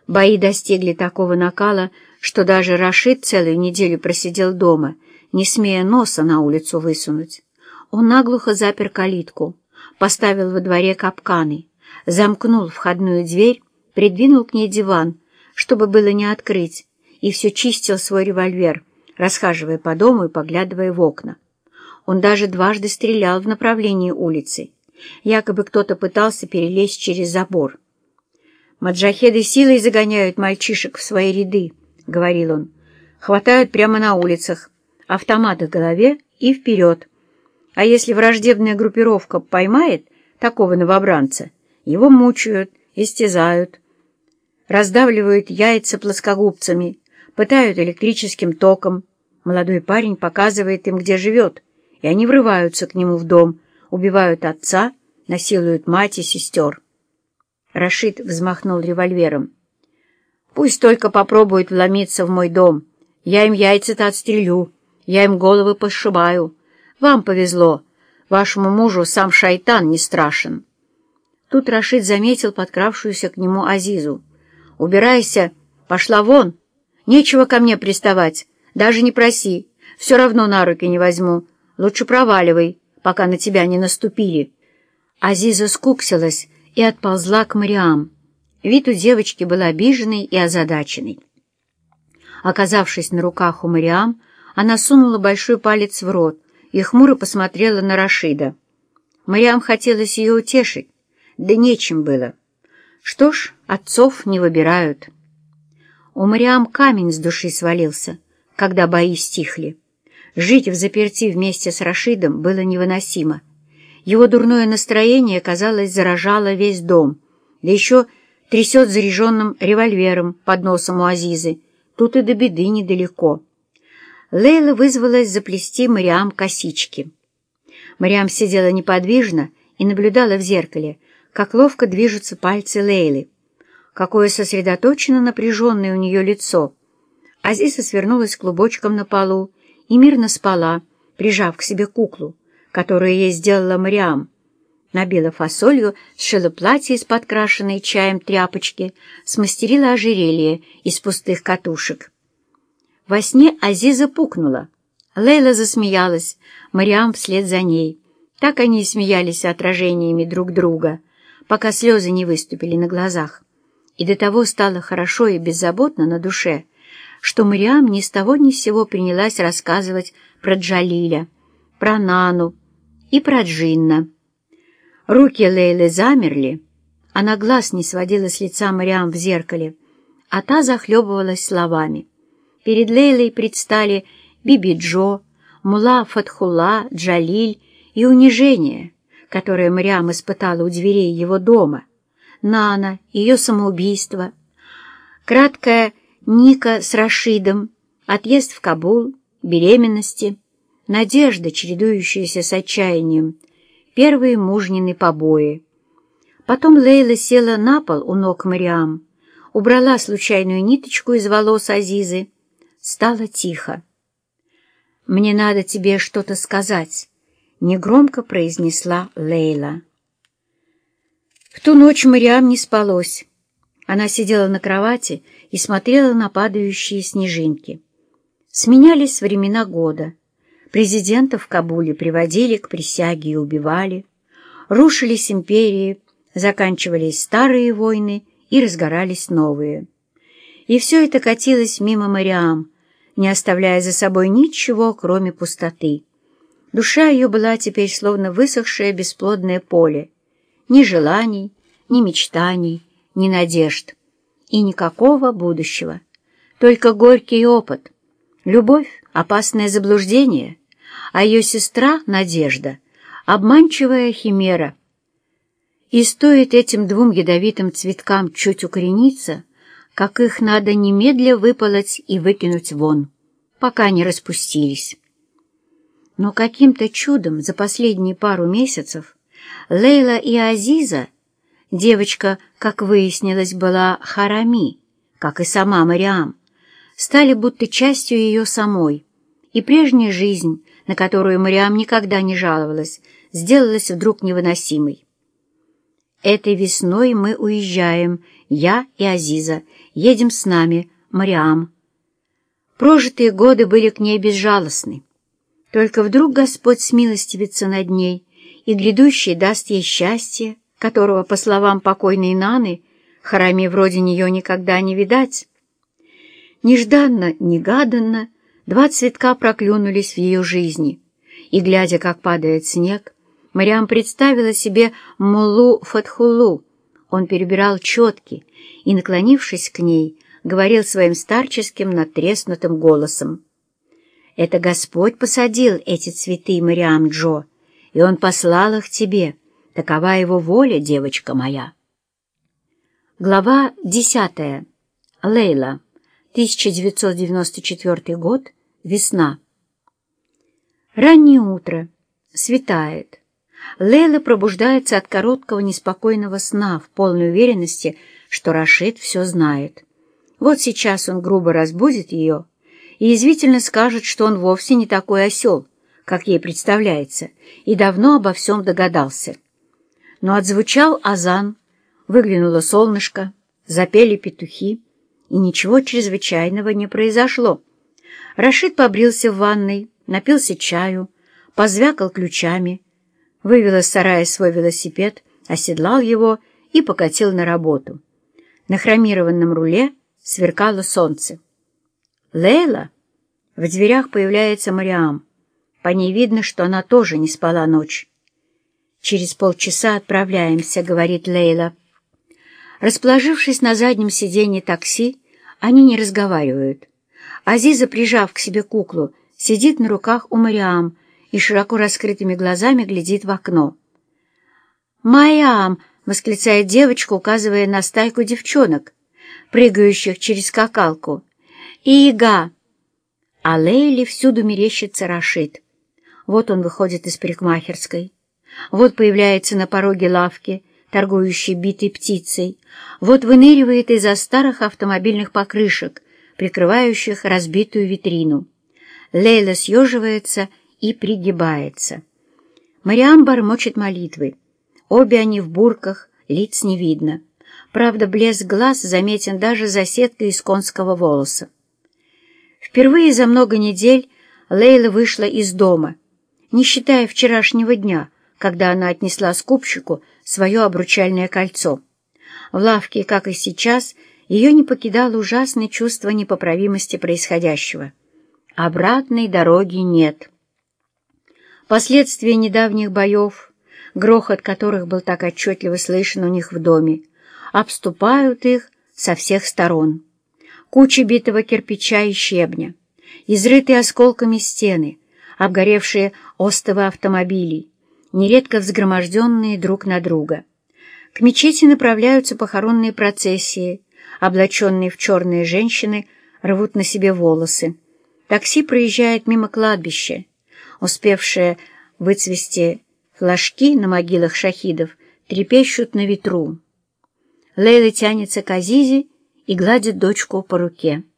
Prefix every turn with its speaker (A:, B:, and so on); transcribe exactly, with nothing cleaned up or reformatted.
A: Бои достигли такого накала, что даже Рашид целую неделю просидел дома, не смея носа на улицу высунуть. Он наглухо запер калитку, поставил во дворе капканы, замкнул входную дверь, придвинул к ней диван, чтобы было не открыть, и все чистил свой револьвер, расхаживая по дому и поглядывая в окна. Он даже дважды стрелял в направлении улицы. Якобы кто-то пытался перелезть через забор. «Маджахеды силой загоняют мальчишек в свои ряды», — говорил он. «Хватают прямо на улицах, автоматы в голове и вперед. А если враждебная группировка поймает такого новобранца, его мучают, истязают, раздавливают яйца плоскогубцами, пытают электрическим током. Молодой парень показывает им, где живет, и они врываются к нему в дом, убивают отца, насилуют мать и сестер». Рашид взмахнул револьвером. «Пусть только попробуют вломиться в мой дом. Я им яйца-то отстрелю, я им головы пошибаю. Вам повезло, вашему мужу сам шайтан не страшен». Тут Рашид заметил подкравшуюся к нему Азизу. «Убирайся, пошла вон. Нечего ко мне приставать, даже не проси, все равно на руки не возьму. Лучше проваливай, пока на тебя не наступили». Азиза скуксилась и отползла к Мариам. Вид у девочки был обиженный и озадаченный. Оказавшись на руках у Мариам, она сунула большой палец в рот и хмуро посмотрела на Рашида. Мариам хотелось ее утешить, да нечем было. Что ж, отцов не выбирают. У Мариам камень с души свалился, когда бои стихли. Жить взаперти вместе с Рашидом было невыносимо. Его дурное настроение, казалось, заражало весь дом, да еще трясет заряженным револьвером под носом у Азизы. Тут и до беды недалеко. Лейла вызвалась заплести Мариам косички. Мариам сидела неподвижно и наблюдала в зеркале, как ловко движутся пальцы Лейлы. Какое сосредоточенно напряженное у нее лицо. Азиза свернулась клубочком на полу и мирно спала, прижав к себе куклу, которую ей сделала Мариам. Набила фасолью, сшила платье из подкрашенной чаем тряпочки, смастерила ожерелье из пустых катушек. Во сне Азиза пукнула. Лейла засмеялась, Мариам вслед за ней. Так они и смеялись отражениями друг друга, пока слезы не выступили на глазах. И до того стало хорошо и беззаботно на душе, что Мариам ни с того ни с сего принялась рассказывать про Джалиля, про Нану и про Джинна. Руки Лейлы замерли, она глаз не сводила с лица Мариам в зеркале, а та захлебывалась словами. Перед Лейлой предстали Биби-Джо, Мулла Фатхулла, Джалиль и унижение, которое Мариам испытала у дверей его дома, Нана, ее самоубийство, краткая Ника с Рашидом, отъезд в Кабул, беременности, надежда, чередующаяся с отчаянием, первые мужнины побои. Потом Лейла села на пол у ног Мариам, убрала случайную ниточку из волос Азизы. Стало тихо. «Мне надо тебе что-то сказать», — негромко произнесла Лейла. В ту ночь Мариам не спалось. Она сидела на кровати и смотрела на падающие снежинки. Сменялись времена года. Президентов в Кабуле приводили к присяге и убивали. Рушились империи, заканчивались старые войны и разгорались новые. И все это катилось мимо Мариам, не оставляя за собой ничего, кроме пустоты. Душа ее была теперь словно высохшее бесплодное поле. Ни желаний, ни мечтаний, ни надежд. И никакого будущего. Только горький опыт. Любовь — опасное заблуждение, а ее сестра — надежда, обманчивая химера. И стоит этим двум ядовитым цветкам чуть укорениться, как их надо немедля выполоть и выкинуть вон, пока не распустились. Но каким-то чудом за последние пару месяцев Лейла и Азиза, девочка, как выяснилось, была Харами, как и сама Мариам, стали будто частью ее самой, и прежняя жизнь, на которую Мариам никогда не жаловалась, сделалась вдруг невыносимой. «Этой весной мы уезжаем», Я и Азиза. Едем с нами, Мариам». Прожитые годы были к ней безжалостны. Только вдруг Господь смилостивится над ней, и грядущий даст ей счастье, которого, по словам покойной Наны, Харами вроде нее никогда не видать. Нежданно, негаданно два цветка проклюнулись в ее жизни, и, глядя, как падает снег, Мариам представила себе муллу Фатхуллу. Он перебирал четки и, наклонившись к ней, говорил своим старческим надтреснутым голосом: «Это Господь посадил эти цветы, Мариам Джо, и Он послал их тебе. Такова Его воля, девочка моя». Глава десятая. Лейла. тысяча девятьсот девяносто четвёртый год. Весна. Раннее утро. Светает. Лейла пробуждается от короткого неспокойного сна в полной уверенности, что Рашид все знает. Вот сейчас он грубо разбудит ее и язвительно скажет, что он вовсе не такой осел, как ей представляется, и давно обо всем догадался. Но отзвучал азан, выглянуло солнышко, запели петухи, и ничего чрезвычайного не произошло. Рашид побрился в ванной, напился чаю, позвякал ключами, вывел из сарая свой велосипед, оседлал его и покатил на работу. На хромированном руле сверкало солнце. «Лейла!» В дверях появляется Мариам. По ней видно, что она тоже не спала ночь. «Через полчаса отправляемся», — говорит Лейла. Расположившись на заднем сиденье такси, они не разговаривают. Азиза, прижав к себе куклу, сидит на руках у Мариам и широко раскрытыми глазами глядит в окно. «Мариам!» — восклицает девочка, указывая на стайку девчонок, прыгающих через скакалку. «Ига!» А Лейле всюду мерещится Рашид. Вот он выходит из парикмахерской. Вот появляется на пороге лавки, торгующей битой птицей. Вот выныривает из-за старых автомобильных покрышек, прикрывающих разбитую витрину. Лейла съеживается и пригибается. Мариам бормочет молитвы. Обе они в бурках, лиц не видно. Правда, блеск глаз заметен даже за сеткой из конского волоса. Впервые за много недель Лейла вышла из дома, не считая вчерашнего дня, когда она отнесла скупщику свое обручальное кольцо. В лавке, как и сейчас, ее не покидало ужасное чувство непоправимости происходящего. Обратной дороги нет. Последствия недавних боев, грохот которых был так отчетливо слышен у них в доме, обступают их со всех сторон. Кучи битого кирпича и щебня, изрытые осколками стены, обгоревшие остовы автомобилей, нередко взгроможденные друг на друга. К мечети направляются похоронные процессии, облаченные в черные женщины рвут на себе волосы. Такси проезжает мимо кладбища, успевшие выцвести флажки на могилах шахидов трепещут на ветру. Лейла тянется к Азизе и гладит дочку по руке.